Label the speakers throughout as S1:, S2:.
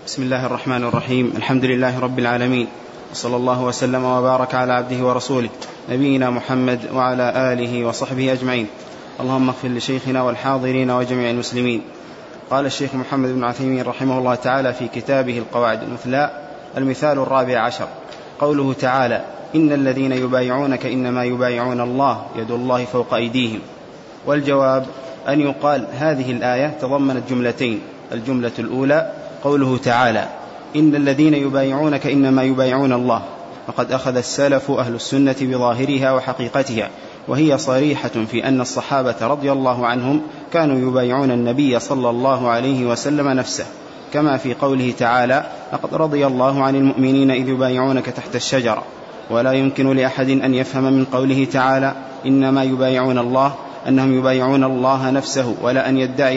S1: بسم الله الرحمن الرحيم. الحمد لله رب العالمين، وصلى الله وسلم وبارك على عبده ورسوله نبينا محمد وعلى آله وصحبه أجمعين. اللهم اغفر لشيخنا والحاضرين وجميع المسلمين. قال الشيخ محمد بن عثيمين رحمه الله تعالى في كتابه القواعد المثلاء: المثال 14، قوله تعالى: إن الذين يبايعونك إنما يبايعون الله يد الله فوق أيديهم. والجواب أن يقال هذه الآية تضمنت جملتين: الجملة الأولى قوله تعالى: إن الذين يبايعونك إنما يبايعون الله، وقد أخذ السلف أهل السنة بظاهرها وحقيقتها، وهي صريحة في أن الصحابة رضي الله عنهم كانوا يبايعون النبي صلى الله عليه وسلم نفسه، كما في قوله تعالى: لقد رضي الله عن المؤمنين إذ يبايعونك تحت الشجرة. ولا يمكن لأحد أن يفهم من قوله تعالى إنما يبايعون الله أنهم يبايعون الله نفسه، ولا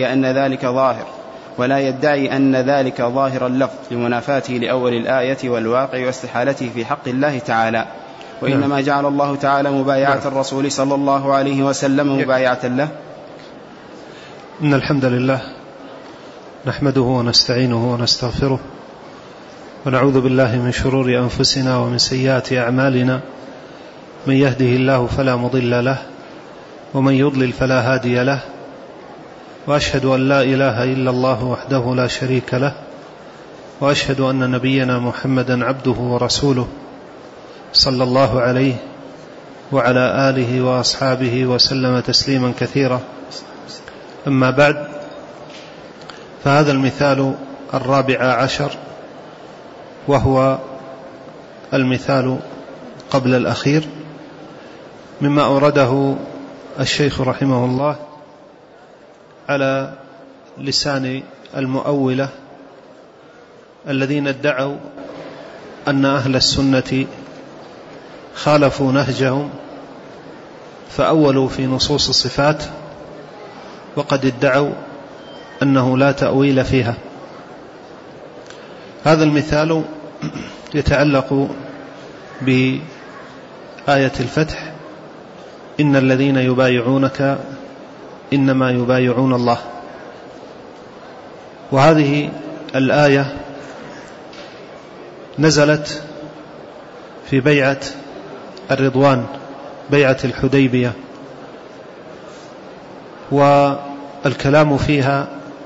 S1: يدعي أن ذلك ظاهر اللفظ لمنافاته لأول الآية والواقع واستحالته في حق الله تعالى، وإنما جعل الله تعالى مبايعة الرسول صلى الله عليه وسلم مبايعة له.
S2: إن الحمد لله نحمده ونستعينه ونستغفره، ونعوذ بالله من شرور أنفسنا ومن سيئات أعمالنا، من يهده الله فلا مضل له، ومن يضلل فلا هادي له، وأشهد أن لا إله إلا الله وحده لا شريك له، وأشهد أن نبينا محمدا عبده ورسوله صلى الله عليه وعلى آله وأصحابه وسلم تسليما كثيرا. أما بعد، فهذا المثال 14، وهو المثال قبل الأخير، مما أورده الشيخ رحمه الله على لسان المؤولة الذين ادعوا أن أهل السنة خالفوا نهجهم فأولوا في نصوص الصفات، وقد ادعوا أنه لا تأويل فيها. هذا المثال يتعلق بآية الفتح: إن الذين يبايعونك إنما يبايعون الله. وهذه الآية نزلت في بيعة الرضوان، بيعة الحديبية، والكلام فيها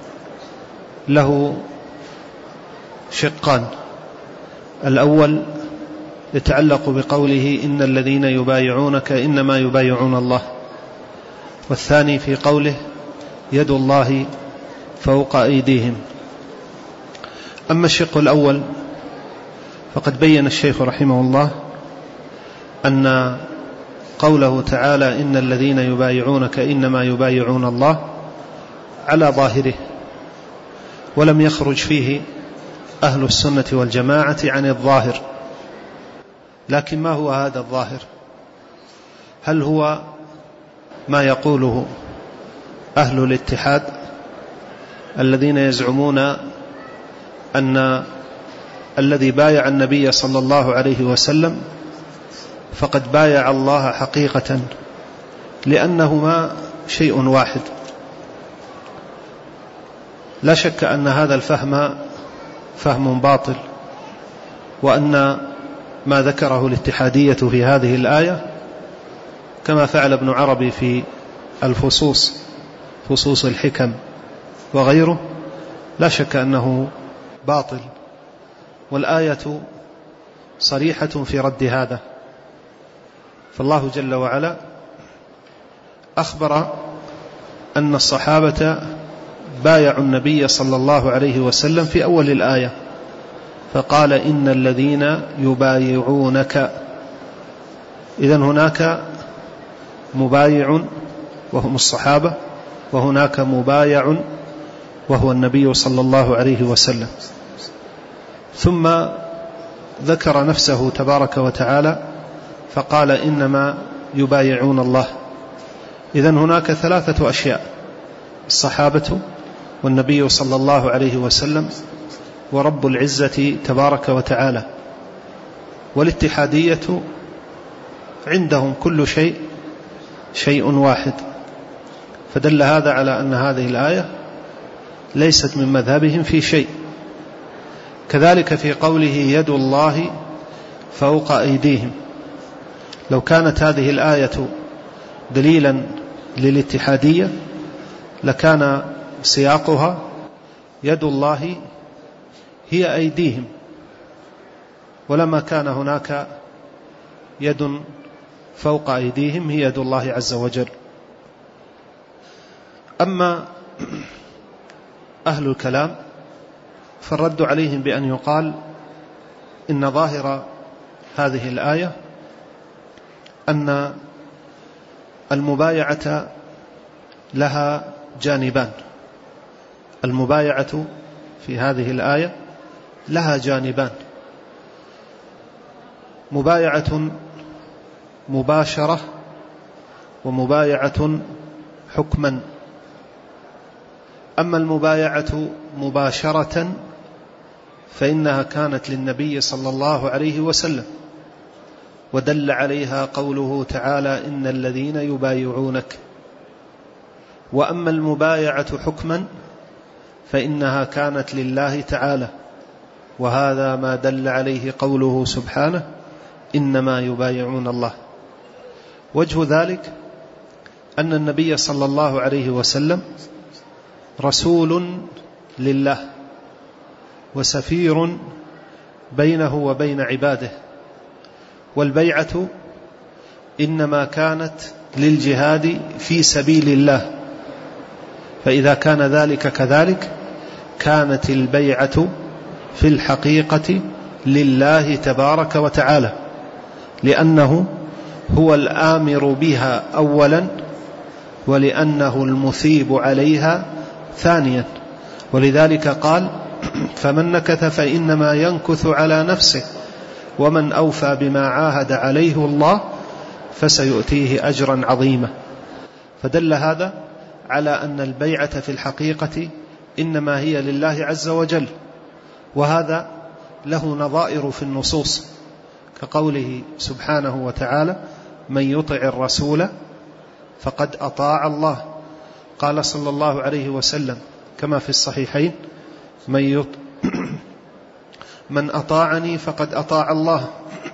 S2: له شقان: الأول يتعلق بقوله إن الذين يبايعونك إنما يبايعون الله، والثاني في قوله يد الله فوق أيديهم. أما الشق الأول فقد بين الشيخ رحمه الله أن قوله تعالى إن الذين يبايعونك إنما يبايعون الله على ظاهره، ولم يخرج فيه أهل السنة والجماعة عن الظاهر. لكن ما هو هذا الظاهر؟ هل هو ما يقوله أهل الاتحاد الذين يزعمون أن الذي بايع النبي صلى الله عليه وسلم فقد بايع الله حقيقة، لأنهما شيء واحد؟ لا شك أن هذا الفهم فهم باطل، وأن ما ذكره الاتحادية في هذه الآية كما فعل ابن عربي في الفصوص، فصوص الحكم وغيره، لا شك أنه باطل، والآية صريحة في رد هذا. فالله جل وعلا أخبر أن الصحابة بايعوا النبي صلى الله عليه وسلم في أول الآية، فقال إن الذين يبايعونك. إذن هناك مبايع وهم الصحابة، وهناك مبايع وهو النبي صلى الله عليه وسلم. ثم ذكر نفسه تبارك وتعالى فقال إنما يبايعون الله. إذن هناك 3 أشياء: الصحابة والنبي صلى الله عليه وسلم ورب العزة تبارك وتعالى. والاتحادية عندهم كل شيء واحد، فدل هذا على أن هذه الآية ليست من مذهبهم في شيء، كذلك في قوله يد الله فوق أيديهم، لو كانت هذه الآية دليلا للاتحادية لكان سياقها يد الله هي أيديهم، ولما كان هناك يد فوق أيديهم هي يد الله عز وجل. أما أهل الكلام فالرد عليهم بأن يقال إن ظاهر هذه الآية أن المبايعة لها جانبان. المبايعة في هذه الآية لها جانبان: مبايعة مباشرة ومبايعة حكما. أما المبايعة مباشرة فإنها كانت للنبي صلى الله عليه وسلم، ودل عليها قوله تعالى إن الذين يبايعونك. وأما المبايعة حكما فإنها كانت لله تعالى، وهذا ما دل عليه قوله سبحانه إنما يبايعون الله. وجه ذلك أن النبي صلى الله عليه وسلم رسول لله وسفير بينه وبين عباده، والبيعة إنما كانت للجهاد في سبيل الله، فإذا كان ذلك كذلك كانت البيعة في الحقيقة لله تبارك وتعالى، لأنه هو الآمر بها أولا، ولأنه المثيب عليها ثانيا. ولذلك قال فمن نكث فإنما ينكث على نفسه ومن أوفى بما عاهد عليه الله فسيؤتيه أجرا عظيما. فدل هذا على أن البيعة في الحقيقة إنما هي لله عز وجل، وهذا له نظائر في النصوص كقوله سبحانه وتعالى من يطع الرسول فقد أطاع الله. قال صلى الله عليه وسلم كما في الصحيحين من أطاعني فقد أطاع الله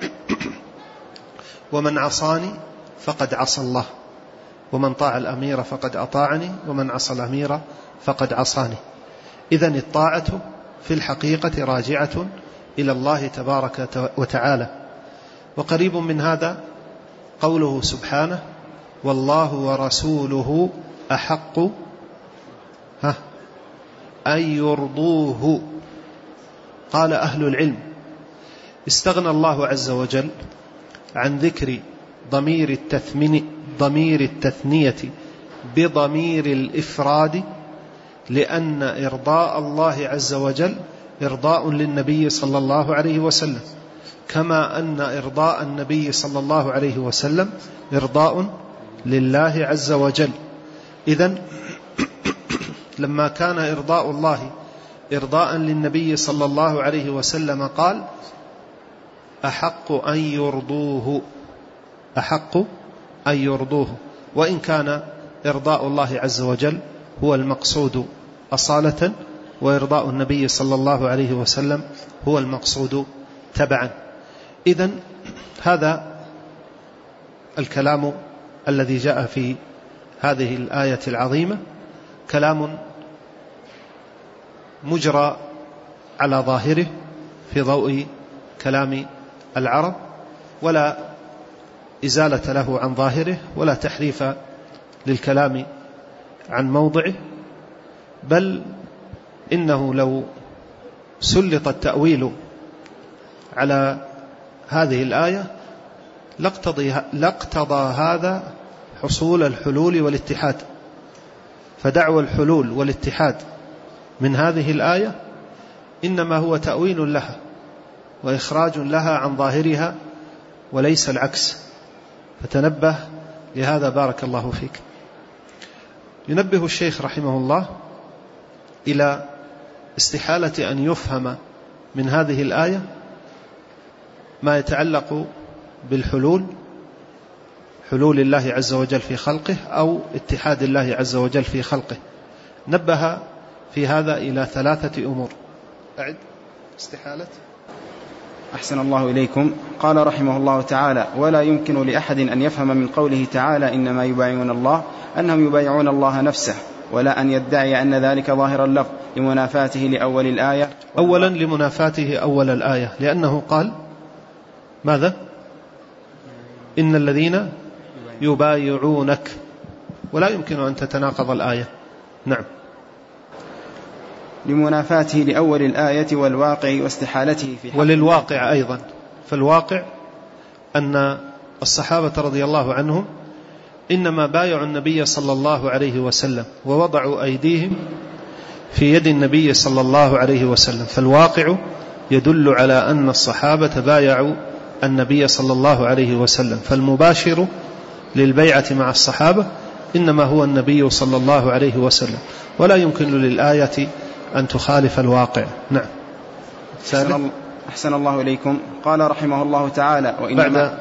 S2: ومن عصاني فقد عصى الله، ومن طاع الأمير فقد أطاعني ومن عصى الأمير فقد عصاني. إذن الطاعة في الحقيقة راجعة إلى الله تبارك وتعالى. وقريب من هذا قوله سبحانه والله ورسوله أحق أن يرضوه. قال أهل العلم استغنى الله عز وجل عن ذكر ضمير التثنية بضمير الإفراد، لأن إرضاء الله عز وجل إرضاء للنبي صلى الله عليه وسلم، كما أن إرضاء النبي صلى الله عليه وسلم إرضاء لله عز وجل. إذن لما كان إرضاء الله إرضاء للنبي صلى الله عليه وسلم قال أحق أن يرضوه، أحق أن يرضوه، وإن كان إرضاء الله عز وجل هو المقصود أصالة، وإرضاء النبي صلى الله عليه وسلم هو المقصود تبعا. إذن هذا الكلام الذي جاء في هذه الآية العظيمة كلام مجرى على ظاهره في ضوء كلام العرب، ولا إزالة له عن ظاهره ولا تحريف للكلام عن موضعه، بل إنه لو سلط التأويل على هذه الآية لاقتضى هذا حصول الحلول والاتحاد. فدعوى الحلول والاتحاد من هذه الآية إنما هو تأويل لها وإخراج لها عن ظاهرها وليس العكس، فتنبه لهذا بارك الله فيك. ينبه الشيخ رحمه الله إلى استحالة أن يفهم من هذه الآية ما يتعلق بالحلول، حلول الله عز وجل في خلقه أو اتحاد الله عز وجل في خلقه. نبه في هذا إلى 3 أمور. استحالة.
S1: أحسن الله إليكم. قال رحمه الله تعالى: ولا يمكن لأحد أن يفهم من قوله تعالى إنما يبايعون الله أنهم يبايعون الله نفسه، ولا أن يدعي أن ذلك ظاهر اللفظ لمنافاته لأول الآية.
S2: أولا لمنافاته أول الآية، لأنه قال ماذا؟ إن الذين يبايعونك، ولا يمكن أن تتناقض الآية. نعم.
S1: لمنافاته لأول الآية والواقع واستحالته في حق
S2: وللواقع أيضا، فالواقع أن الصحابة رضي الله عنهم إنما بايعوا النبي صلى الله عليه وسلم ووضعوا أيديهم في يد النبي صلى الله عليه وسلم، فالواقع يدل على أن الصحابة بايعوا النبي صلى الله عليه وسلم، فالمباشر للبيعة مع الصحابة إنما هو النبي صلى الله عليه وسلم، ولا يمكن للآية أن تخالف الواقع. نعم.
S1: أحسن الله إليكم. قال رحمه الله تعالى:
S2: بعد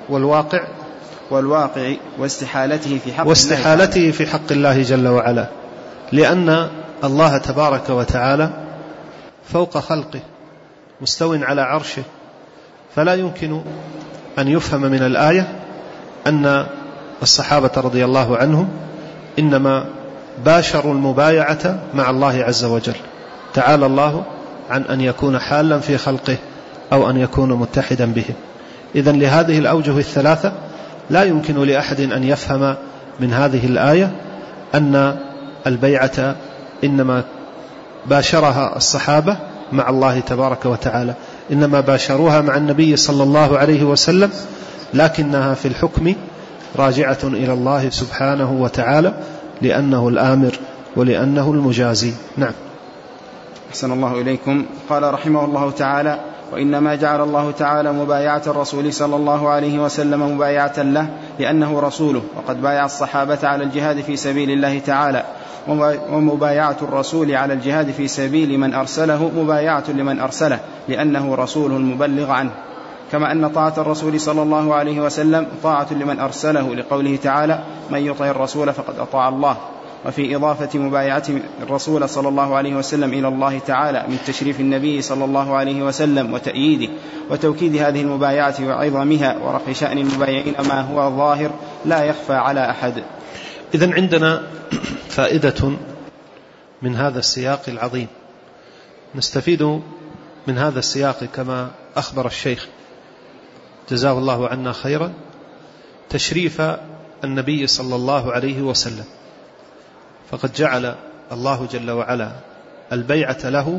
S1: والواقع واستحالته في حق
S2: الله جل وعلا، لأن الله تبارك وتعالى فوق خلقه مستو على عرشه، فلا يمكن أن يفهم من الآية أن الصحابة رضي الله عنهم إنما باشروا المبايعة مع الله عز وجل. تعالى الله عن أن يكون حالا في خلقه أو أن يكون متحدا بهم. إذن لهذه الأوجه الثلاثة لا يمكن لأحد أن يفهم من هذه الآية أن البيعة إنما باشرها الصحابة مع الله تبارك وتعالى، إنما باشروها مع النبي صلى الله عليه وسلم، لكنها في الحكم راجعة إلى الله سبحانه وتعالى، لأنه الآمر ولأنه المجازي. نعم.
S1: أحسن الله إليكم. قال رحمه الله تعالى: وإنما جعل الله تعالى مبايعة الرسول صلى الله عليه وسلم مبايعة له لأنه رسوله، وقد بايع الصحابة على الجهاد في سبيل الله تعالى، ومبايعة الرسول على الجهاد في سبيل من أرسله مبايعة لمن أرسله لأنه رسوله المبلغ عنه، كما أن طاعة الرسول صلى الله عليه وسلم طاعة لمن أرسله، لقوله تعالى: من يطع الرسول فقد أطاع الله. وفي إضافة مبايعة الرسول صلى الله عليه وسلم إلى الله تعالى من تشريف النبي صلى الله عليه وسلم وتأييده وتوكيد هذه المبايعة وعظمها ورفع شأن المبايعين ما هو ظاهر لا يخفى على أحد.
S2: إذن عندنا فائدة من هذا السياق العظيم، نستفيد من هذا السياق كما أخبر الشيخ جزاه الله عنا خيرا تشريف النبي صلى الله عليه وسلم، فقد جعل الله جل وعلا البيعة له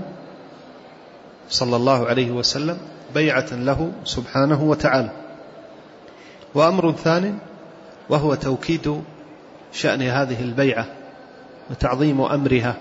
S2: صلى الله عليه وسلم بيعة له سبحانه وتعالى. وأمر ثاني وهو توكيد شأن هذه البيعة وتعظيم أمرها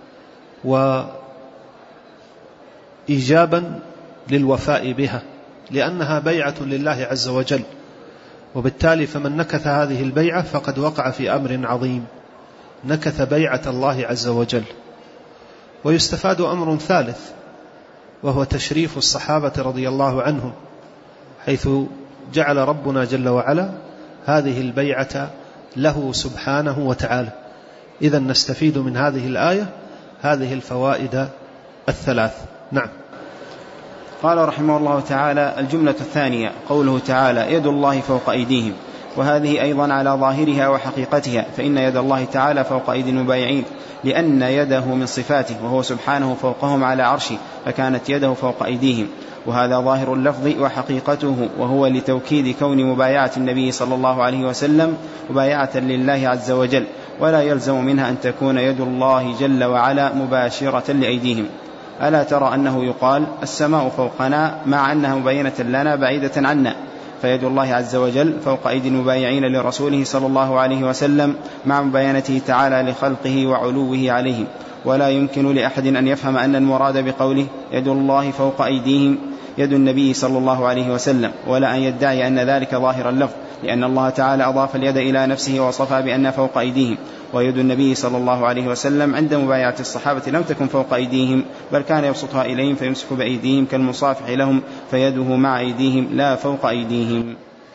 S2: وإيجابا للوفاء بها، لأنها بيعة لله عز وجل، وبالتالي فمن نكث هذه البيعة فقد وقع في أمر عظيم، نكث بيعة الله عز وجل. ويستفاد أمر ثالث وهو تشريف الصحابة رضي الله عنهم، حيث جعل ربنا جل وعلا هذه البيعة له سبحانه وتعالى. إذن نستفيد من هذه الآية هذه الفوائد الثلاث. نعم.
S1: قال رحمه الله تعالى: الجملة الثانية قوله تعالى: يد الله فوق أيديهم، وهذه أيضا على ظاهرها وحقيقتها، فإن يد الله تعالى فوق أيدي المبايعين لأن يده من صفاته، وهو سبحانه فوقهم على عرشه، فكانت يده فوق أيديهم، وهذا ظاهر اللفظ وحقيقته، وهو لتوكيد كون مبايعة النبي صلى الله عليه وسلم مبايعة لله عز وجل، ولا يلزم منها أن تكون يد الله جل وعلا مباشرة لأيديهم. ألا ترى أنه يقال السماء فوقنا مع أنها مبينة لنا بعيدة عنا، فيد الله عز وجل فوق أيدي المبايعين لرسوله صلى الله عليه وسلم مع مباينته تعالى لخلقه وعلوه عليهم. ولا يمكن لأحد أن يفهم أن المراد بقوله يد الله فوق أيديهم يد النبي صلى الله عليه وسلم، ولا أن يدعي أن ذلك ظاهر اللفظ، لأن الله تعالى أضاف اليد إلى نفسه ووصفها بأن فوق أيديهم، ويد النبي صلى الله عليه وسلم عند مبايعة الصحابة لم تكن فوق أيديهم، بل كان يبسطها إليهم فيمسك بأيديهم كالمصافح لهم، فيده مع أيديهم لا فوق أيديهم.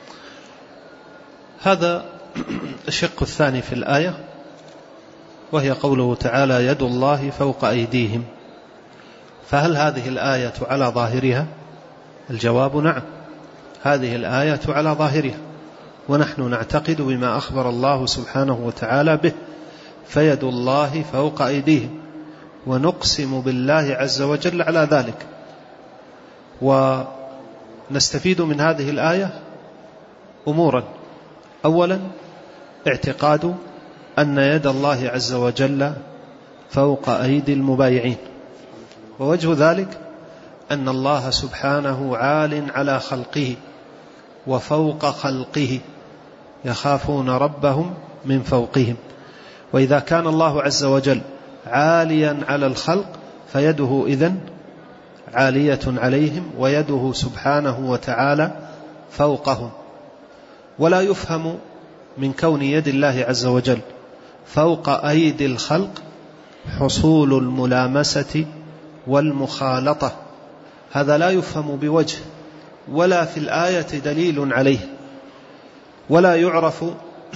S2: هذا الشق الثاني في الآية، وهي قوله تعالى: يد الله فوق أيديهم. فهل هذه الآية على ظاهرها؟ الجواب نعم، هذه الآية على ظاهرها، ونحن نعتقد بما أخبر الله سبحانه وتعالى به، فيد الله فوق أيديهم، ونقسم بالله عز وجل على ذلك. ونستفيد من هذه الآية أمورا: أولا اعتقاد أن يد الله عز وجل فوق أيدي المبايعين، ووجه ذلك أن الله سبحانه عال على خلقه وفوق خلقه، يخافون ربهم من فوقهم. وإذا كان الله عز وجل عاليا على الخلق فيده إذن عالية عليهم، ويده سبحانه وتعالى فوقهم. ولا يفهم من كون يد الله عز وجل فوق أيدي الخلق حصول الملامسة والمخالطة، هذا لا يفهم بوجه، ولا في الآية دليل عليه. ولا يعرف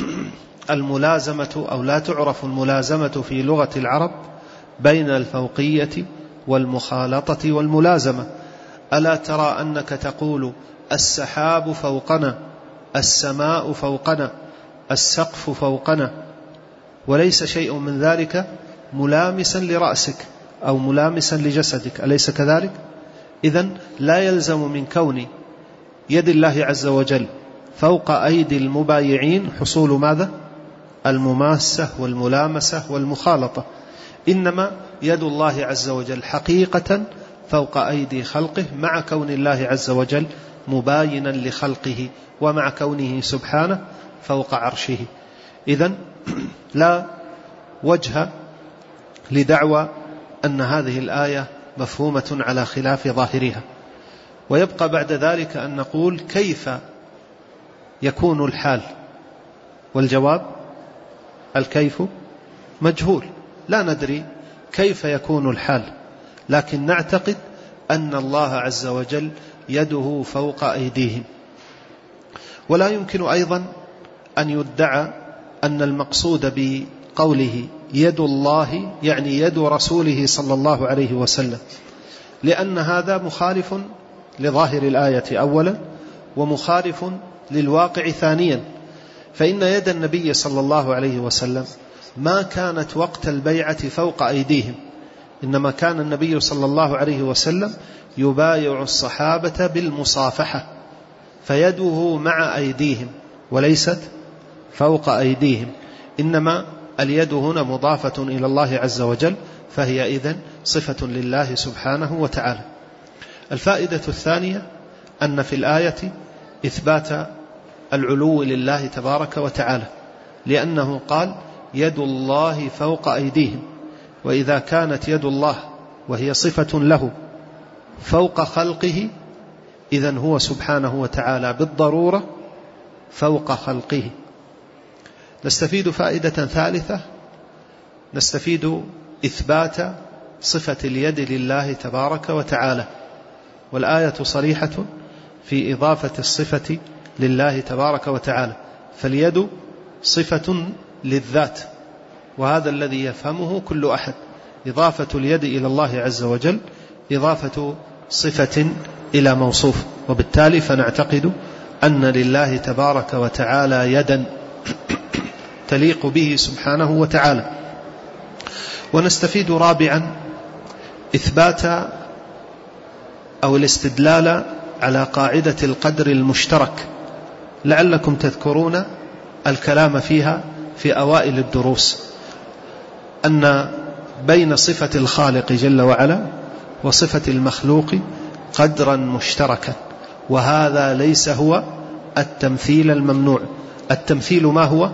S2: الملازمة أو لا تعرف الملازمة في لغة العرب بين الفوقية والمخالطة والملازمة. ألا ترى أنك تقول السحاب فوقنا، السماء فوقنا، السقف فوقنا، وليس شيء من ذلك ملامسا لرأسك أو ملامسا لجسدك، أليس كذلك؟ إذن لا يلزم من كون يد الله عز وجل فوق أيدي المبايعين حصول ماذا؟ المماسة والملامسة والمخالطة، إنما يد الله عز وجل حقيقة فوق أيدي خلقه، مع كون الله عز وجل مباينا لخلقه، ومع كونه سبحانه فوق عرشه. إذن لا وجه لدعوى أن هذه الآية مفهومة على خلاف ظاهرها. ويبقى بعد ذلك أن نقول كيف يكون الحال، والجواب الكيف مجهول، لا ندري كيف يكون الحال، لكن نعتقد أن الله عز وجل يده فوق أيديهم. ولا يمكن أيضا أن يدعى أن المقصود بقوله يد الله يعني يد رسوله صلى الله عليه وسلم، لأن هذا مخالف لظاهر الآية أولا، ومخالف للواقع ثانيا. فإن يد النبي صلى الله عليه وسلم ما كانت وقت البيعة فوق أيديهم، إنما كان النبي صلى الله عليه وسلم يبايع الصحابة بالمصافحة، فيده مع أيديهم وليست فوق أيديهم، إنما اليد هنا مضافة إلى الله عز وجل، فهي إذن صفة لله سبحانه وتعالى. الفائدة الثانية أن في الآية إثبات العلو لله تبارك وتعالى، لأنه قال يد الله فوق أيديهم، وإذا كانت يد الله وهي صفة له فوق خلقه، إذن هو سبحانه وتعالى بالضرورة فوق خلقه. نستفيد فائدة ثالثة، نستفيد إثبات صفة اليد لله تبارك وتعالى، والآية صريحة في إضافة الصفة لله تبارك وتعالى، فاليد صفة للذات، وهذا الذي يفهمه كل أحد. إضافة اليد إلى الله عز وجل إضافة صفة إلى موصوف، وبالتالي فنعتقد أن لله تبارك وتعالى يدا تليق به سبحانه وتعالى. ونستفيد رابعا إثبات أو الاستدلال على قاعدة القدر المشترك، لعلكم تذكرون الكلام فيها في أوائل الدروس، أن بين صفة الخالق جل وعلا وصفة المخلوق قدرا مشتركا، وهذا ليس هو التمثيل الممنوع. التمثيل ما هو؟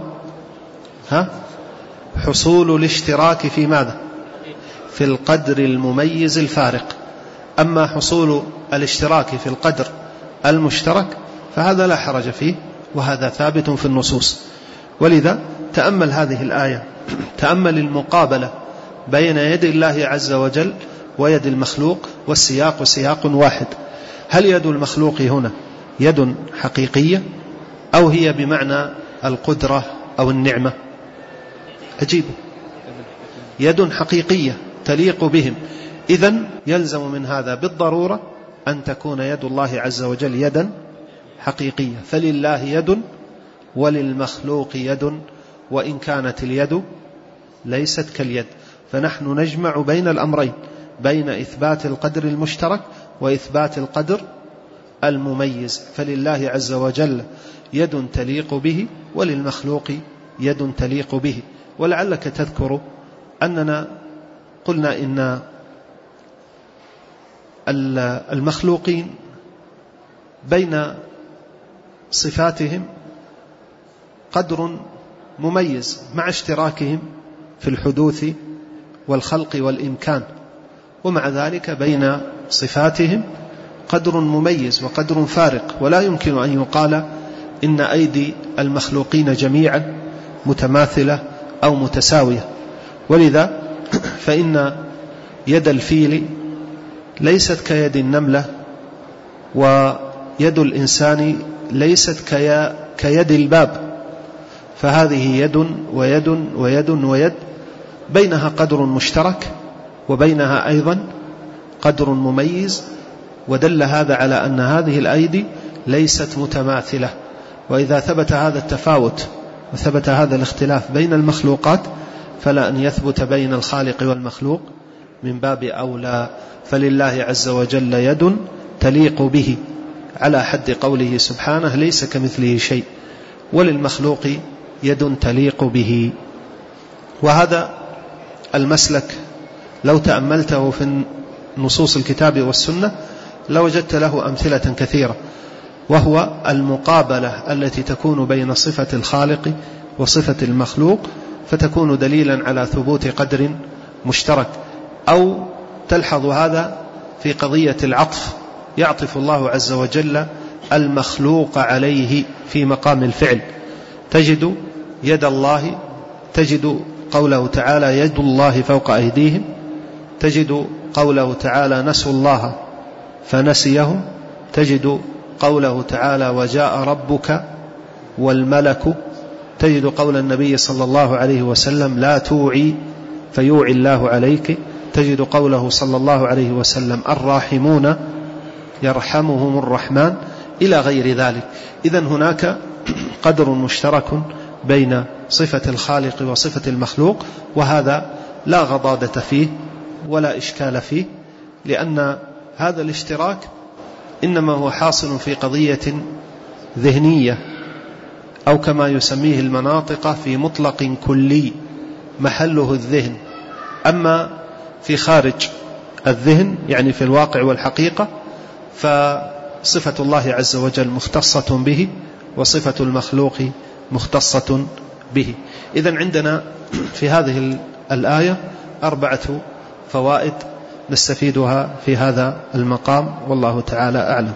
S2: حصول الاشتراك في ماذا؟ في القدر المميز الفارق. أما حصول الاشتراك في القدر المشترك فهذا لا حرج فيه، وهذا ثابت في النصوص. ولذا تأمل هذه الآية، تأمل المقابلة بين يد الله عز وجل ويد المخلوق، والسياق سياق واحد. هل يد المخلوق هنا يد حقيقية أو هي بمعنى القدرة أو النعمة؟ عجيب، يد حقيقية تليق بهم. إذن يلزم من هذا بالضرورة أن تكون يد الله عز وجل يدا حقيقية. فلله يد وللمخلوق يد وإن كانت اليد ليست كاليد. فنحن نجمع بين الأمرين، بين إثبات القدر المشترك وإثبات القدر المميز. فلله عز وجل يد تليق به وللمخلوق يد تليق به. ولعلك تذكر أننا قلنا إن المخلوقين بين صفاتهم قدر مميز مع اشتراكهم في الحدوث والخلق والإمكان، ومع ذلك بين صفاتهم قدر مميز وقدر فارق. ولا يمكن أن يقال إن أيدي المخلوقين جميعا متماثلة أو متساوية. ولذا فإن يد الفيل ليست كيد النملة، ويد الإنسان ليست كيد الباب، فهذه يد ويد ويد ويد، بينها قدر مشترك وبينها أيضا قدر مميز. ودل هذا على أن هذه الأيدي ليست متماثلة. وإذا ثبت هذا التفاوت وثبت هذا الاختلاف بين المخلوقات فلا أن يثبت بين الخالق والمخلوق من باب أولى. فلله عز وجل يد تليق به على حد قوله سبحانه ليس كمثله شيء، وللمخلوق يد تليق به. وهذا المسلك لو تأملته في نصوص الكتاب والسنة لوجدت له أمثلة كثيرة، وهو المقابلة التي تكون بين صفة الخالق وصفة المخلوق، فتكون دليلا على ثبوت قدر مشترك. أو تلحظ هذا في قضية العطف، يعطف الله عز وجل المخلوق عليه في مقام الفعل. تجد يد الله، تجد قوله تعالى يد الله فوق أيديهم، تجد قوله تعالى نسوا الله فنسيهم، تجد قوله تعالى وجاء ربك والملك، تجد قول النبي صلى الله عليه وسلم لا توعي فيوعي الله عليك، تجد قوله صلى الله عليه وسلم الراحمون يرحمهم الرحمن، إلى غير ذلك. إذن هناك قدر مشترك بين صفة الخالق وصفة المخلوق، وهذا لا غضاضة فيه ولا إشكال فيه، لأن هذا الاشتراك إنما هو حاصل في قضية ذهنية، أو كما يسميه المناطق في مطلق كلي محله الذهن. أما في خارج الذهن يعني في الواقع والحقيقة فصفة الله عز وجل مختصة به وصفة المخلوق مختصة به. إذن عندنا في هذه الآية 4 فوائد نستفيدها في هذا المقام، والله تعالى أعلم.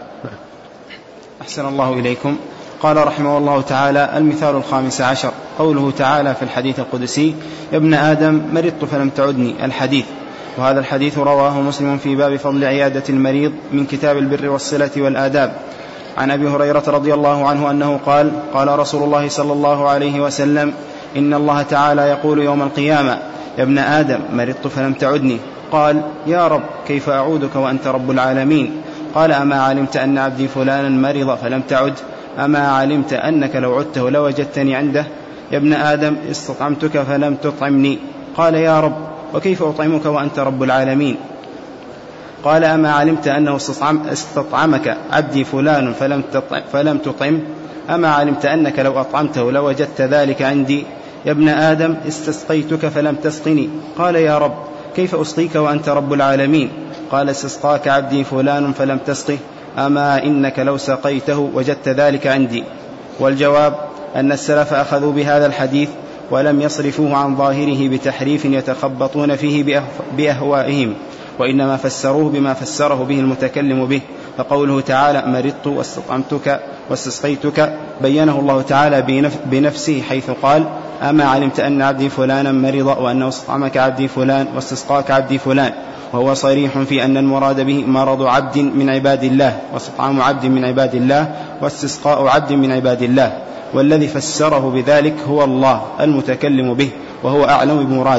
S1: أحسن الله إليكم. قال رحمه الله تعالى: المثال 15 قوله تعالى في الحديث القدسي: يا ابن آدم مرضت فلم تعدني، الحديث. وهذا الحديث رواه مسلم في باب فضل عيادة المريض من كتاب البر والصلة والآداب. عن أبي هريرة رضي الله عنه أنه قال: قال رسول الله صلى الله عليه وسلم: إن الله تعالى يقول يوم القيامة: يا ابن آدم مرضت فلم تعدني. قال: يا رب كيف أعودك وأنت رب العالمين؟ قال: أما علمت أن عبدي فلانا مرض فلم تعد؟ أما علمت أنك لو عدته لوجدتني عنده؟ يا ابن آدم استطعمتك فلم تطعمني. قال: يا رب وكيف أطعمك وأنت رب العالمين؟ قال: أما علمت أنه استطعمك عبدي فلان فلم تطعم؟ أما علمت أنك لو أطعمته لوجدت ذلك عندي؟ يا ابن آدم استسقيتك فلم تسقني. قال: يا رب كيف أسقيك وأنت رب العالمين؟ قال: استسقاك عبدي فلان فلم تسقه، أما إنك لو سقيته وجدت ذلك عندي. والجواب أن السلف أخذوا بهذا الحديث ولم يصرفوه عن ظاهره بتحريف يتخبطون فيه بأهوائهم، وإنما فسروه بما فسره به المتكلم به. فقوله تعالى: مرضت واستطعمتك واستسقيتك بينه الله تعالى بنفسه، حيث قال: أما علمت أن عبدي فلانا مرض وأنه استطعمك عبدي فلان واستسقاك عبدي فلان، وهو صريح في أن المراد به مرض عبد من عباد الله، واستطعام عبد من عباد الله، واستسقاء عبد من عباد الله. والذي فسره بذلك هو الله المتكلم به، وهو أعلم بمراده.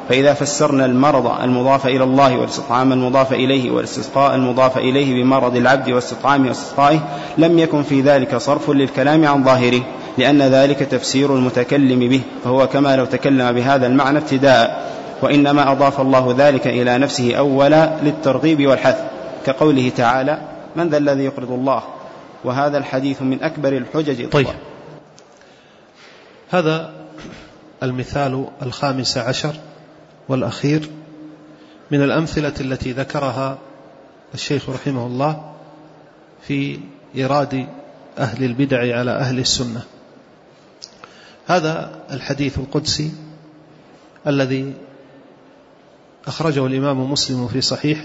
S1: فإذا فسرنا المرض المضاف إلى الله والاستطعام المضاف إليه والاستسقاء المضاف إليه بمرض العبد واستطعامه واستسقائه لم يكن في ذلك صرف للكلام عن ظاهره، لأن ذلك تفسير المتكلم به، فهو كما لو تكلم بهذا المعنى ابتداء، وإنما أضاف الله ذلك إلى نفسه أولا للترغيب والحث، كقوله تعالى: من ذا الذي يقرض الله؟ وهذا الحديث من أكبر الحجج.
S2: طيب، هذا المثال 15 والأخير من الأمثلة التي ذكرها الشيخ رحمه الله في إيراد أهل البدع على أهل السنة. هذا الحديث القدسي الذي أخرجه الإمام مسلم في صحيحه،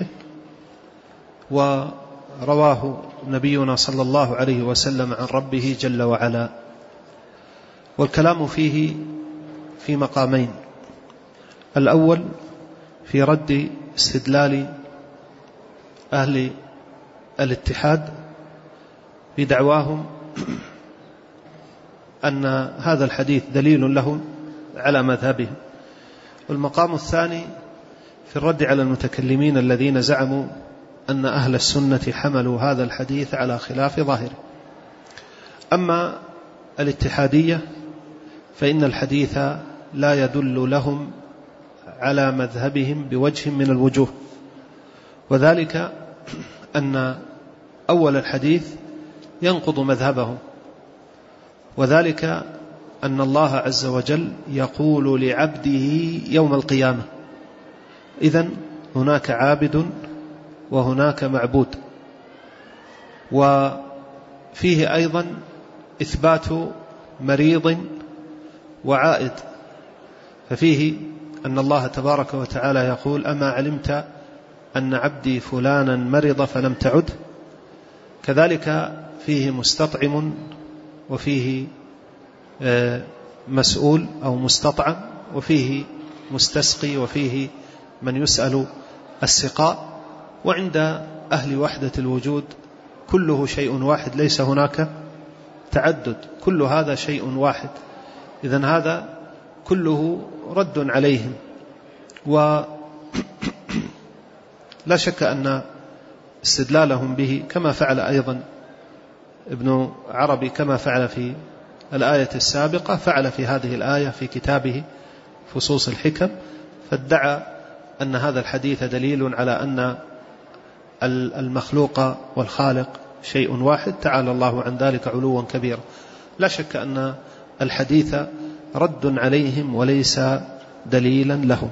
S2: ورواه نبينا صلى الله عليه وسلم عن ربه جل وعلا، والكلام فيه في مقامين: الأول في رد استدلال أهل الاتحاد بدعواهم أن هذا الحديث دليل لهم على مذهبهم، والمقام الثاني في الرد على المتكلمين الذين زعموا أن أهل السنة حملوا هذا الحديث على خلاف ظاهره. أما الاتحادية فإن الحديث لا يدل لهم على مذهبهم بوجه من الوجوه، وذلك أن أول الحديث ينقض مذهبهم، وذلك أن الله عز وجل يقول لعبده يوم القيامة: إذن هناك عابد وهناك معبود. وفيه أيضا إثبات مريض وعائد، ففيه أن الله تبارك وتعالى يقول: أما علمت أن عبدي فلانا مرض فلم تعد. كذلك فيه مستطعم، وفيه مسؤول أو مستطعم، وفيه مستسقي، وفيه من يسأل السقاء. وعند أهل وحدة الوجود كله شيء واحد، ليس هناك تعدد، كل هذا شيء واحد. إذن هذا كله رد عليهم. ولا شك أن استدلالهم به كما فعل أيضا ابن عربي، كما فعل في الآية السابقة، فعل في هذه الآية في كتابه فصوص الحكم، فادعى أن هذا الحديث دليل على أن المخلوق والخالق شيء واحد، تعالى الله عن ذلك علوا كبيرا. لا شك أن الحديث رد عليهم وليس دليلا لهم.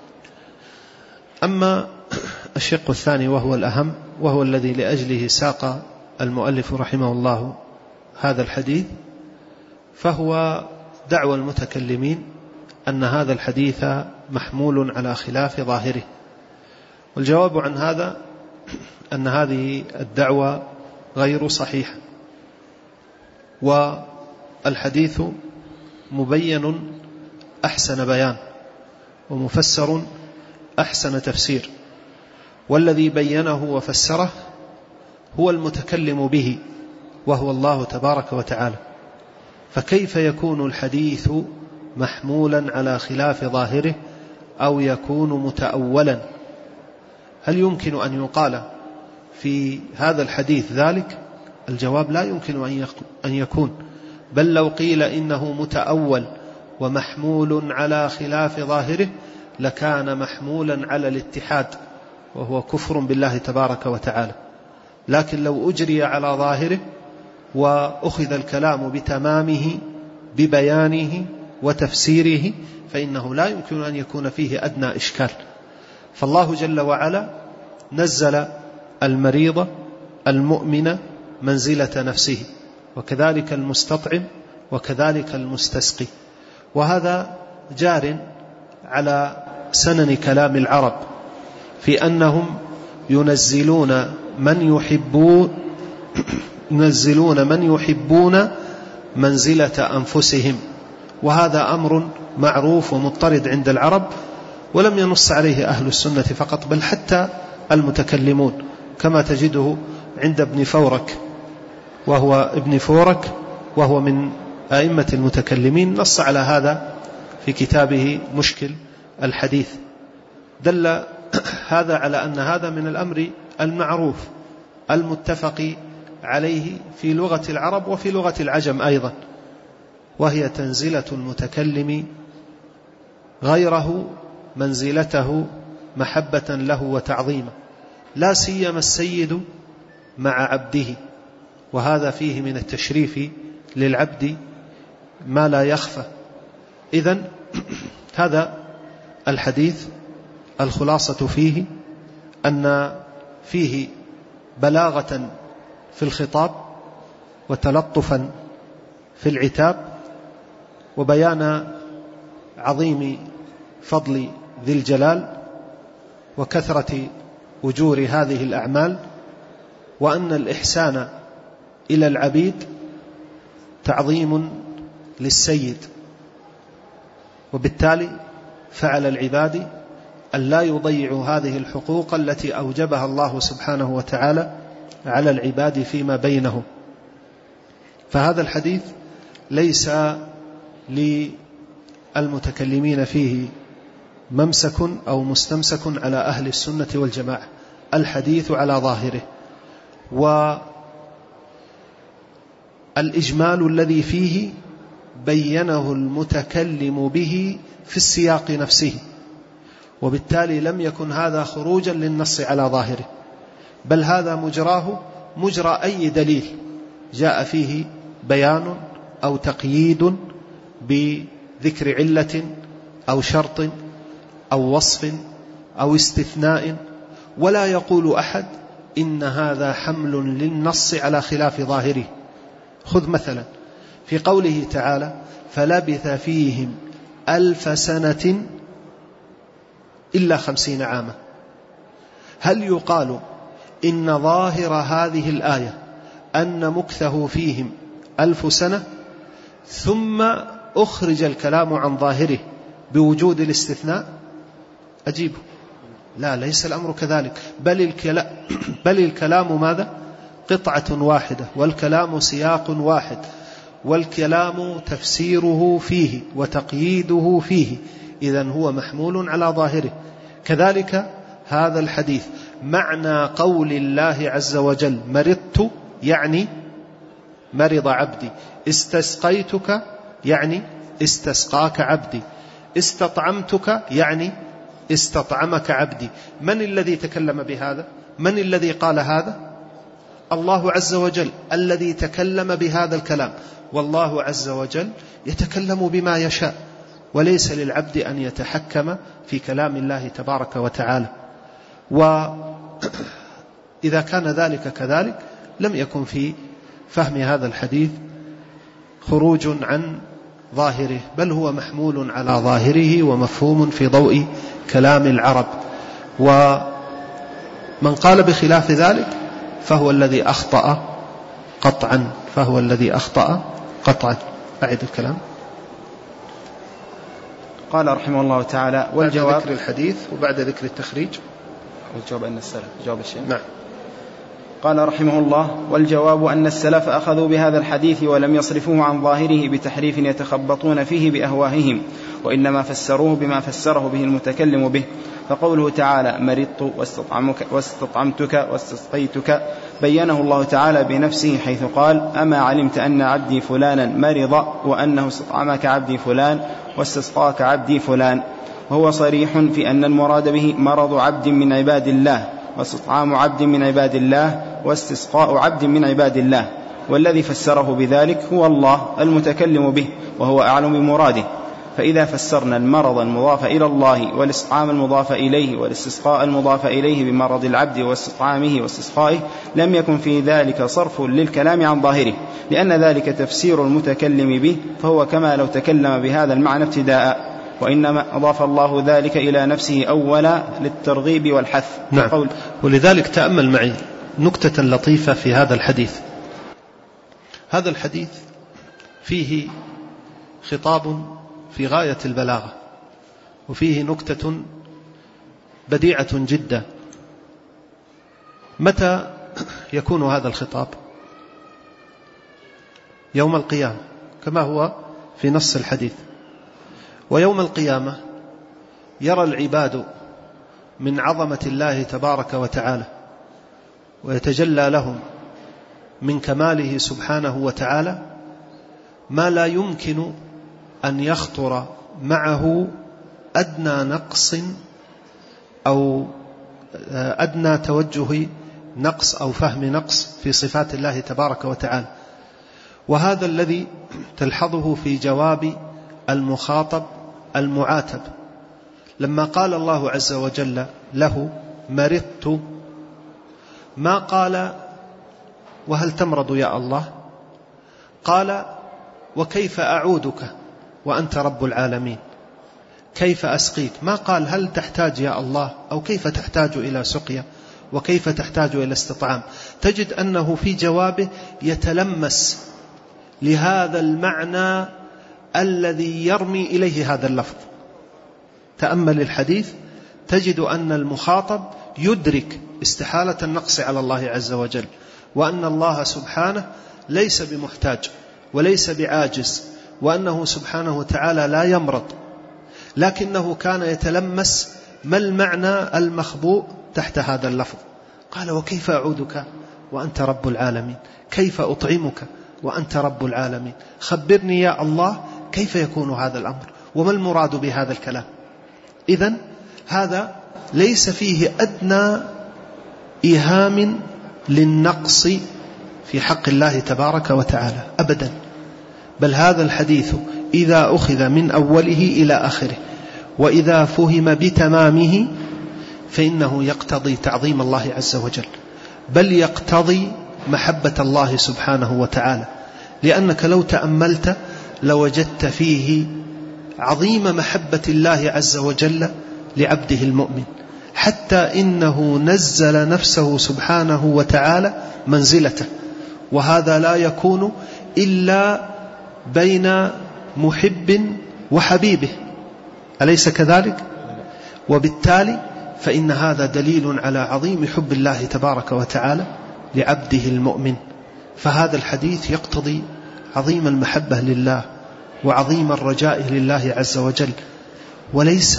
S2: أما الشق الثاني وهو الأهم، وهو الذي لأجله ساق المؤلف رحمه الله هذا الحديث، فهو دعوى المتكلمين أن هذا الحديث محمول على خلاف ظاهره. والجواب عن هذا أن هذه الدعوة غير صحيحة، والحديث مبين أحسن بيان، ومفسر أحسن تفسير، والذي بينه وفسره هو المتكلم به، وهو الله تبارك وتعالى. فكيف يكون الحديث محمولا على خلاف ظاهره أو يكون متأولا؟ هل يمكن أن يقال في هذا الحديث ذلك؟ الجواب: لا يمكن أن يكون، بل لو قيل إنه متأول ومحمول على خلاف ظاهره لكان محمولا على الاتحاد، وهو كفر بالله تبارك وتعالى. لكن لو أجري على ظاهره وأخذ الكلام بتمامه ببيانه وتفسيره فإنه لا يمكن أن يكون فيه أدنى إشكال. فالله جل وعلا نزل المريض المؤمن منزلة نفسه، وكذلك المستطعم، وكذلك المستسقي. وهذا جار على سنن كلام العرب في أنهم ينزلون من يحبون منزلة أنفسهم، وهذا أمر معروف ومضطرد عند العرب، ولم ينص عليه أهل السنة فقط، بل حتى المتكلمون، كما تجده عند ابن فورك، وهو من أئمة المتكلمين، نص على هذا في كتابه مشكل الحديث. دل هذا على أن هذا من الأمر المعروف المتفق عليه في لغة العرب وفي لغة العجم أيضا، وهي تنزلة المتكلم غيره منزلته محبة له وتعظيما، لا سيما السيد مع عبده، وهذا فيه من التشريف للعبد ما لا يخفى. إذن هذا الحديث الخلاصة فيه أن فيه بلاغة في الخطاب وتلطفا في العتاب وبيان عظيم فضل ذي الجلال وكثرة أجور هذه الأعمال، وأن الإحسان إلى العبيد تعظيم للسيد، وبالتالي فعلى العباد أن لا يضيعوا هذه الحقوق التي أوجبها الله سبحانه وتعالى على العباد فيما بينهم. فهذا الحديث ليس للمتكلمين فيه ممسك أو مستمسك على أهل السنة والجماعة، الحديث على ظاهره، والإجمال الذي فيه بينه المتكلم به في السياق نفسه، وبالتالي لم يكن هذا خروجا للنص على ظاهره، بل هذا مجراه مجرى أي دليل جاء فيه بيان أو تقييد بذكر علة أو شرط أو وصف أو استثناء، ولا يقول أحد إن هذا حمل للنص على خلاف ظاهره. خذ مثلا في قوله تعالى فلبث فيهم 1000 سنة إلا 50 عاما، هل يقال إن ظاهر هذه الآية أن مكثه فيهم 1000 سنة ثم أخرج الكلام عن ظاهره بوجود الاستثناء؟ أجيب لا، ليس الأمر كذلك، بل الكلام ماذا؟ قطعة واحدة، والكلام سياق واحد، والكلام تفسيره فيه وتقييده فيه، إذن هو محمول على ظاهره. كذلك هذا الحديث معنى قول الله عز وجل مرضت يعني مرض عبدي، استسقيتك يعني استسقاك عبدي، استطعمتك يعني استطعمك عبدي. من الذي تكلم بهذا؟ من الذي قال هذا؟ الله عز وجل الذي تكلم بهذا الكلام، والله عز وجل يتكلم بما يشاء، وليس للعبد أن يتحكم في كلام الله تبارك وتعالى. وإذا كان ذلك كذلك لم يكن في فهم هذا الحديث خروج عن ظاهره، بل هو محمول على ظاهره ومفهوم في ضوء كلام العرب. ومن قال بخلاف ذلك فهو الذي أخطأ قطعا، فهو الذي أخطأ قطعا. أعد الكلام.
S1: قال رحمه الله تعالى والجواب
S2: بعد ذكر الحديث وبعد ذكر التخريج
S1: والجواب أن السلف جواب الشيء.
S2: نعم.
S1: قال رحمه الله والجواب أن السلف أخذوا بهذا الحديث ولم يصرفوه عن ظاهره بتحريف يتخبطون فيه بأهواههم، وإنما فسروه بما فسره به المتكلم به. فقوله تعالى مرضت واستطعمتك واستسقيتك بينه الله تعالى بنفسه، حيث قال أما علمت أن عبدي فلانا مرض وأنه استطعمك عبدي فلان واستسقاك عبدي فلان، وهو صريح في أن المراد به مرض عبد من عباد الله، واستطعام عبد من عباد الله، واستسقاء عبد من عباد الله، والذي فسره بذلك هو الله المتكلم به، وهو أعلم بمراده. فإذا فسرنا المرض المضاف إلى الله والاستطعام المضاف إليه والاستسقاء المضاف إليه بمرض العبد واستطعامه واستسقائه لم يكن في ذلك صرف للكلام عن ظاهره، لأن ذلك تفسير المتكلم به، فهو كما لو تكلم بهذا المعنى ابتداء، وإنما أضاف الله ذلك إلى نفسه أولا للترغيب والحث.
S2: نعم. ولذلك تأمل معي نكتة لطيفة في هذا الحديث. هذا الحديث فيه خطاب في غاية البلاغة، وفيه نكتة بديعة جدا. متى يكون هذا الخطاب؟ يوم القيامة كما هو في نص الحديث. ويوم القيامة يرى العباد من عظمة الله تبارك وتعالى ويتجلى لهم من كماله سبحانه وتعالى ما لا يمكن أن يخطر معه أدنى نقص أو أدنى توجه نقص أو فهم نقص في صفات الله تبارك وتعالى. وهذا الذي تلحظه في جواب المخاطب المعاتب لما قال الله عز وجل له مرضت، ما قال وهل تمرض يا الله؟ قال وكيف أعودك وأنت رب العالمين؟ كيف أسقيك؟ ما قال هل تحتاج يا الله أو كيف تحتاج إلى سقيا وكيف تحتاج إلى استطعام. تجد أنه في جوابه يتلمس لهذا المعنى الذي يرمي إليه هذا اللفظ. تأمل الحديث تجد أن المخاطب يدرك استحالة النقص على الله عز وجل، وأن الله سبحانه ليس بمحتاج وليس بعاجز، وأنه سبحانه وتعالى لا يمرض، لكنه كان يتلمس ما المعنى المخبوء تحت هذا اللفظ. قال وكيف أعودك وأنت رب العالمين؟ كيف أطعمك وأنت رب العالمين؟ خبرني يا الله كيف يكون هذا الأمر وما المراد بهذا الكلام؟ إذن هذا ليس فيه أدنى إيهام للنقص في حق الله تبارك وتعالى أبدا، بل هذا الحديث إذا أخذ من أوله إلى آخره وإذا فهم بتمامه فإنه يقتضي تعظيم الله عز وجل، بل يقتضي محبة الله سبحانه وتعالى، لأنك لو تأملت لوجدت فيه عظيم محبة الله عز وجل لعبده المؤمن، حتى إنه نزل نفسه سبحانه وتعالى منزلته، وهذا لا يكون إلا بين محب وحبيبه، أليس كذلك؟ وبالتالي فإن هذا دليل على عظيم حب الله تبارك وتعالى لعبده المؤمن. فهذا الحديث يقتضي عظيم المحبة لله وعظيم الرجاء لله عز وجل، وليس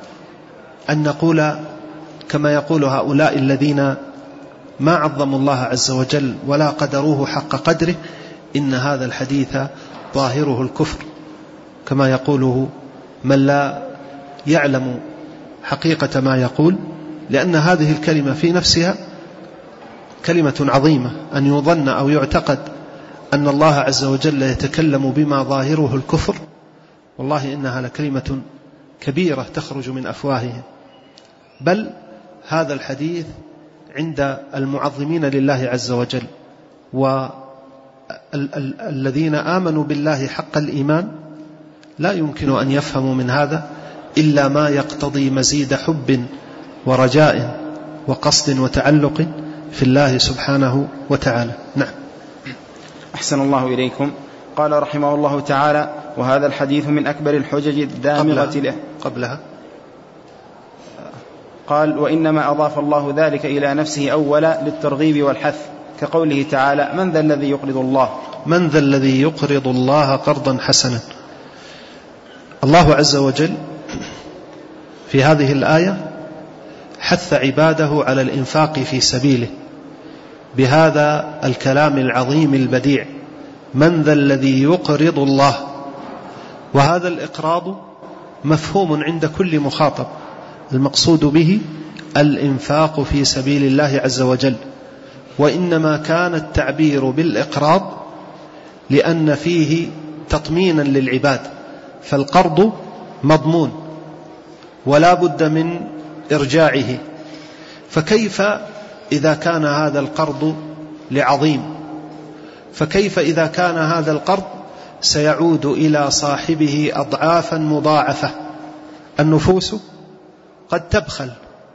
S2: أن نقول كما يقول هؤلاء الذين ما عظموا الله عز وجل ولا قدروه حق قدره إن هذا الحديث ظاهره الكفر، كما يقوله من لا يعلم حقيقة ما يقول، لأن هذه الكلمة في نفسها كلمة عظيمة، أن يظن أو يعتقد أن الله عز وجل يتكلم بما ظاهره الكفر، والله إنها لكلمة كبيرة تخرج من أفواههم. بل هذا الحديث عند المعظمين لله عز وجل والذين آمنوا بالله حق الإيمان لا يمكن أن يفهموا من هذا إلا ما يقتضي مزيد حب ورجاء وقصد وتعلق في الله سبحانه وتعالى. نعم.
S1: أحسن الله إليكم. قال رحمه الله تعالى: وهذا الحديث من أكبر الحجج الدامغة له.
S2: قبلها
S1: قال: وإنما أضاف الله ذلك إلى نفسه أولا للترغيب والحث، كقوله تعالى: من ذا الذي يقرض الله،
S2: من ذا الذي يقرض الله قرضا حسنا. الله عز وجل في هذه الآية حث عباده على الإنفاق في سبيله بهذا الكلام العظيم البديع: من ذا الذي يقرض الله. وهذا الإقراض مفهوم عند كل مخاطب، المقصود به الإنفاق في سبيل الله عز وجل، وإنما كان التعبير بالإقراض لأن فيه تطمينا للعباد، فالقرض مضمون ولا بد من إرجاعه، فكيف إذا كان هذا القرض لعظيم؟ فكيف إذا كان هذا القرض سيعود إلى صاحبه أضعافا مضاعفة؟ النفوس قد تبخل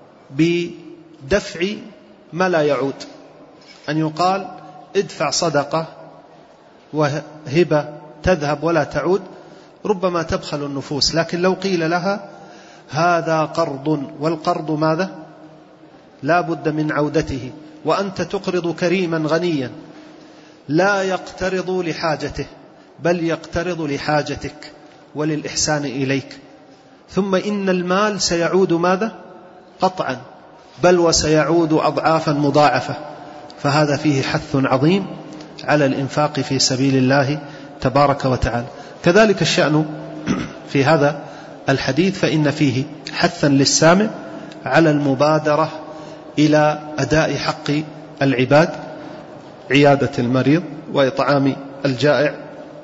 S2: بدفع ما لا يعود، أن يقال ادفع صدقة وهبة تذهب ولا تعود، ربما تبخل النفوس. لكن لو قيل لها هذا قرض، والقرض ماذا؟ لا بد من عودته، وأنت تقرض كريما غنيا لا يقترض لحاجته بل يقترض لحاجتك وللإحسان إليك، ثم إن المال سيعود ماذا؟ قطعا، بل وسيعود أضعافا مضاعفة. فهذا فيه حث عظيم على الإنفاق في سبيل الله تبارك وتعالى. كذلك الشأن في هذا الحديث، فإن فيه حثا للسامع على المبادرة إلى أداء حق العباد، عيادة المريض وإطعام الجائع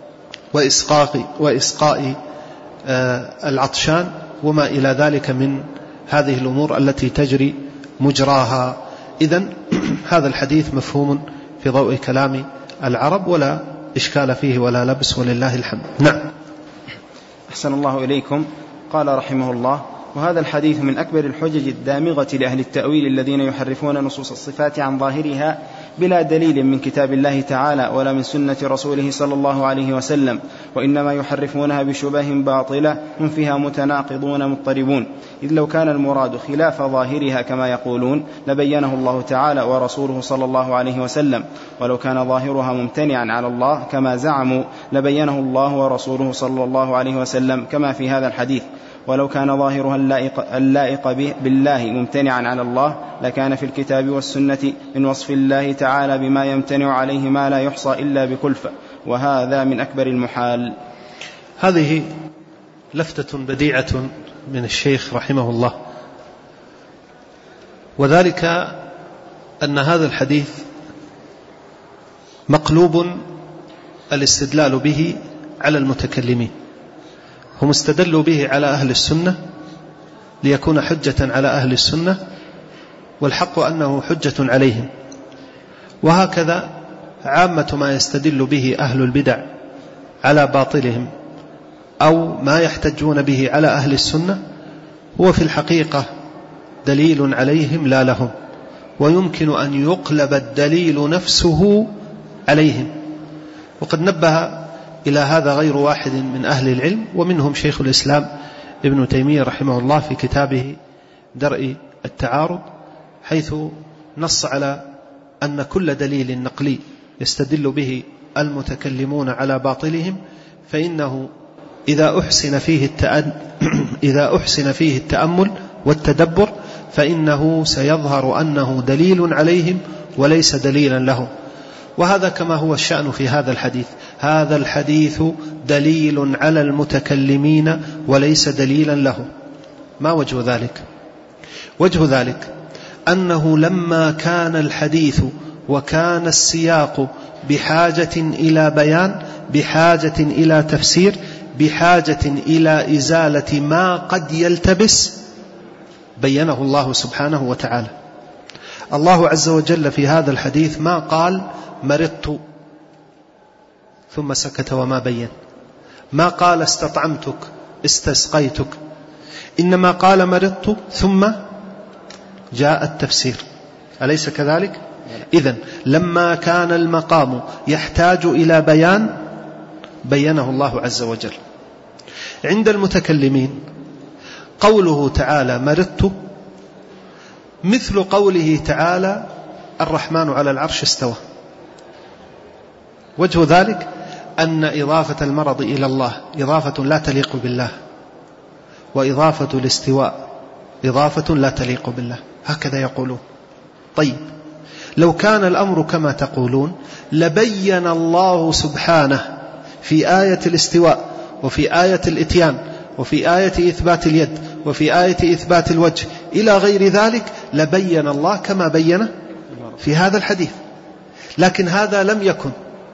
S2: وإسقاء العطشان وما إلى ذلك من هذه الأمور التي تجري مجراها. إذن هذا الحديث مفهوم في ضوء كلام العرب ولا إشكال فيه ولا لبس، ولله الحمد. نعم.
S1: أحسن الله إليكم. قال رحمه الله: وهذا الحديث من أكبر الحجج الدامغة لأهل التأويل الذين يحرفون نصوص الصفات عن ظاهرها بلا دليل من كتاب الله تعالى ولا من سنة رسوله صلى الله عليه وسلم، وإنما يحرفونها بشبه باطلة هم فيها متناقضون مضطربون، إذ لو كان المراد خلاف ظاهرها كما يقولون لبينه الله تعالى ورسوله صلى الله عليه وسلم، ولو كان ظاهرها ممتنعا على الله كما زعموا لبينه الله ورسوله صلى الله عليه وسلم كما في هذا الحديث، ولو كان ظاهرها اللائق بالله ممتنعا على الله لكان في الكتاب والسنة من وصف الله تعالى بما يمتنع عليه ما لا يحصى إلا بكلفة، وهذا من أكبر المحال.
S2: هذه لفتة بديعة من الشيخ رحمه الله، وذلك أن هذا الحديث مقلوب الاستدلال به على المتكلمين، هم استدلوا به على أهل السنة ليكون حجة على أهل السنة، والحق أنه حجة عليهم. وهكذا عامة ما يستدل به أهل البدع على باطلهم أو ما يحتجون به على أهل السنة هو في الحقيقة دليل عليهم لا لهم، ويمكن أن يقلب الدليل نفسه عليهم. وقد نبه إلى هذا غير واحد من أهل العلم، ومنهم شيخ الإسلام ابن تيمية رحمه الله في كتابه درء التعارض، حيث نص على أن كل دليل نقلي يستدل به المتكلمون على باطلهم فإنه إذا أحسن فيه التأمل والتدبر فإنه سيظهر أنه دليل عليهم وليس دليلا لهم. وهذا كما هو الشأن في هذا الحديث، هذا الحديث دليل على المتكلمين وليس دليلا لهم. ما وجه ذلك؟ وجه ذلك أنه لما كان الحديث وكان السياق بحاجة إلى بيان، بحاجة إلى تفسير، بحاجة إلى إزالة ما قد يلتبس، بينه الله سبحانه وتعالى. الله عز وجل في هذا الحديث ما قال مرضت ثم سكت وما بين، ما قال استطعمتك استسقيتك، إنما قال مرضت ثم جاء التفسير، أليس كذلك؟ إذن لما كان المقام يحتاج إلى بيان بينه الله عز وجل. عند المتكلمين قوله تعالى مرضت مثل قوله تعالى الرحمن على العرش استوى. وجه ذلك أن إضافة المرض إلى الله إضافة لا تليق بالله، وإضافة الاستواء إضافة لا تليق بالله، هكذا يقولون. طيب لو كان الأمر كما تقولون لبين الله سبحانه في آية الاستواء وفي آية الإتيان وفي آية إثبات اليد وفي آية إثبات الوجه إلى غير ذلك، لبين الله كما بين في هذا الحديث، لكن هذا لم يكن.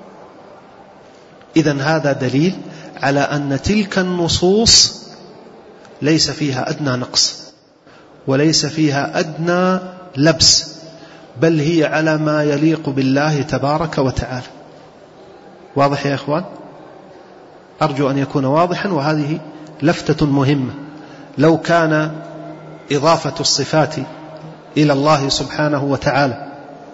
S2: إذن هذا دليل على أن تلك النصوص ليس فيها أدنى نقص وليس فيها أدنى لبس، بل هي على ما يليق بالله تبارك وتعالى. واضح يا إخوان؟ أرجو أن يكون واضحا، وهذه لفتة مهمة. لو كان إضافة الصفات إلى الله سبحانه وتعالى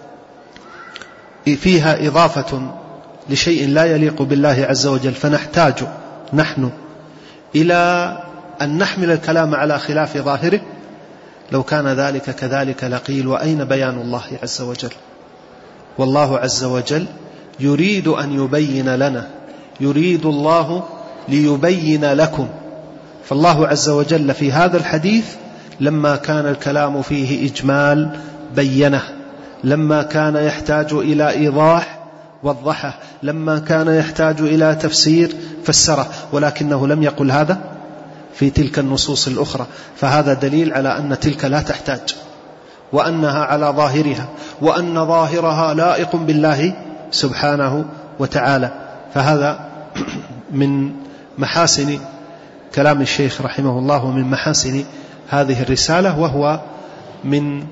S2: فيها إضافة لشيء لا يليق بالله عز وجل فنحتاج نحن إلى أن نحمل الكلام على خلاف ظاهره، لو كان ذلك كذلك لقيل وأين بيان الله عز وجل؟ والله عز وجل يريد أن يبين لنا، يريد الله ليبين لكم فالله عز وجل في هذا الحديث لما كان الكلام فيه إجمال بينه، لما كان يحتاج إلى إيضاح وضحه، لما كان يحتاج إلى تفسير فسره، ولكنه لم يقل هذا في تلك النصوص الأخرى. فهذا دليل على أن تلك لا تحتاج، وأنها على ظاهرها، وأن ظاهرها لائق بالله سبحانه وتعالى. فهذا من محاسن كلام الشيخ رحمه الله، ومن محاسن هذه الرسالة، وهو من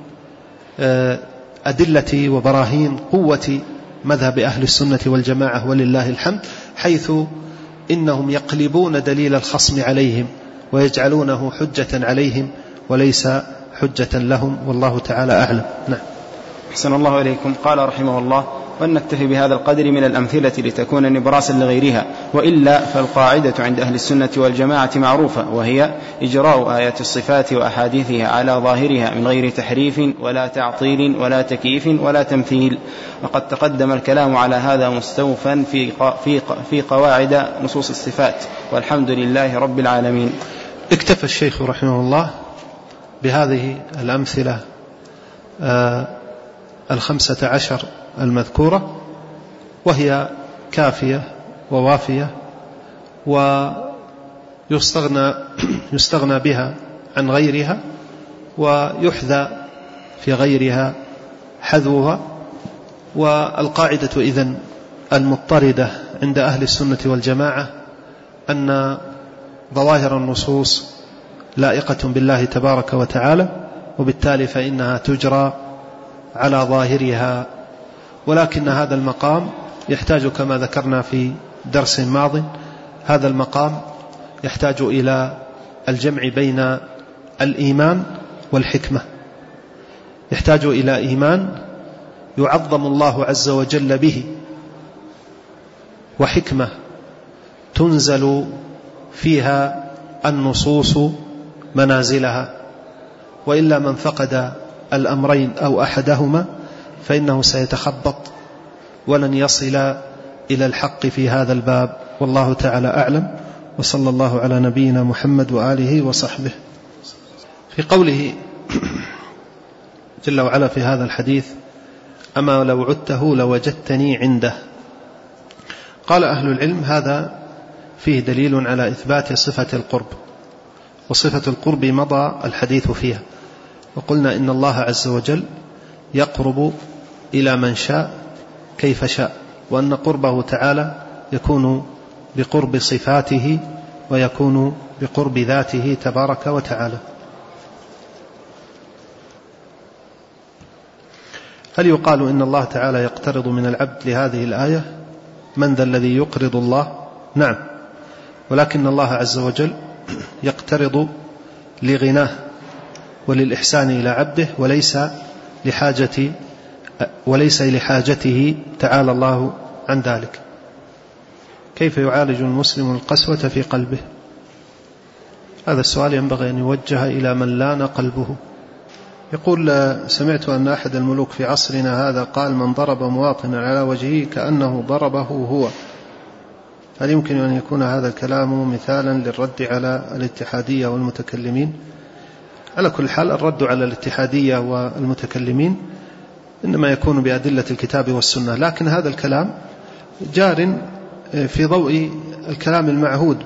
S2: أدلة وبراهين قوة مذهب أهل السنة والجماعة ولله الحمد، حيث إنهم يقلبون دليل الخصم عليهم ويجعلونه حجة عليهم وليس حجة لهم، والله تعالى أعلم. نعم.
S1: أحسن الله إليكم. قال رحمه الله: ولنكتفي بهذا القدر من الأمثلة لتكون نبراسا لغيرها، وإلا فالقاعدة عند أهل السنة والجماعة معروفة، وهي إجراء آيات الصفات وأحاديثها على ظاهرها من غير تحريف ولا تعطيل ولا تكييف ولا تمثيل، وقد تقدم الكلام على هذا مستوفا في قواعد نصوص الصفات، والحمد لله رب العالمين.
S2: اكتفى الشيخ رحمه الله بهذه الأمثلة 15 المذكورة، وهي كافية ووافية، ويستغنى بها عن غيرها، ويحذى في غيرها حذوها. والقاعدة إذن المضطردة عند أهل السنة والجماعة أن ظواهر النصوص لائقة بالله تبارك وتعالى، وبالتالي فإنها تجرى على ظاهرها. ولكن هذا المقام يحتاج كما ذكرنا في درس ماض، هذا المقام يحتاج إلى الجمع بين الإيمان والحكمة. يحتاج إلى إيمان يعظم الله عز وجل به، وحكمة تنزل فيها النصوص منازلها، وإلا من فقد الأمرين أو أحدهما فإنه سيتخبط ولن يصل إلى الحق في هذا الباب، والله تعالى أعلم. وصلى الله على نبينا محمد وآله وصحبه. في قوله جل وعلا في هذا الحديث: أما لو عدته لوجدتني عنده، قال أهل العلم هذا فيه دليل على إثبات صفة القرب، وصفة القرب مضى الحديث فيها، وقلنا إن الله عز وجل يقرب إلى من شاء كيف شاء، وأن قربه تعالى يكون بقرب صفاته ويكون بقرب ذاته تبارك وتعالى. هل يقال إن الله تعالى يقترض من العبد لهذه الآية؟ من ذا الذي يقرض الله؟ نعم، ولكن الله عز وجل يقترض لغناه وللإحسان إلى عبده، وليس لحاجته تعالى الله عن ذلك. كيف يعالج المسلم القسوة في قلبه؟ هذا السؤال ينبغي أن يوجه إلى من لان قلبه. يقول: سمعت أن أحد الملوك في عصرنا هذا قال: من ضرب مواطنا على وجهه كأنه ضربه هو. هل يمكن أن يكون هذا الكلام مثالا للرد على الاتحادية والمتكلمين؟ على كل حال الرد على الاتحادية والمتكلمين إنما يكون بأدلة الكتاب والسنة، لكن هذا الكلام جار في ضوء الكلام المعهود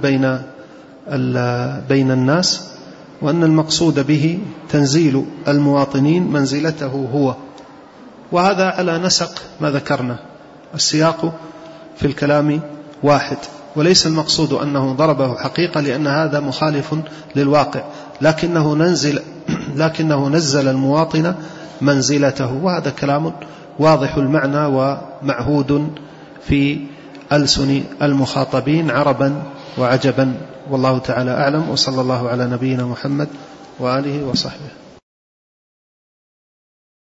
S2: بين الناس، وأن المقصود به تنزيل المواطنين منزلته هو، وهذا على نسق ما ذكرنا. السياق في الكلام واحد، وليس المقصود أنه ضربه حقيقة، لأن هذا مخالف للواقع، لكنه نزل المواطن منزلته، وهذا كلام واضح المعنى ومعهود في ألسن المخاطبين عربا وعجبا، والله تعالى أعلم. وصلى الله على نبينا محمد وآله وصحبه.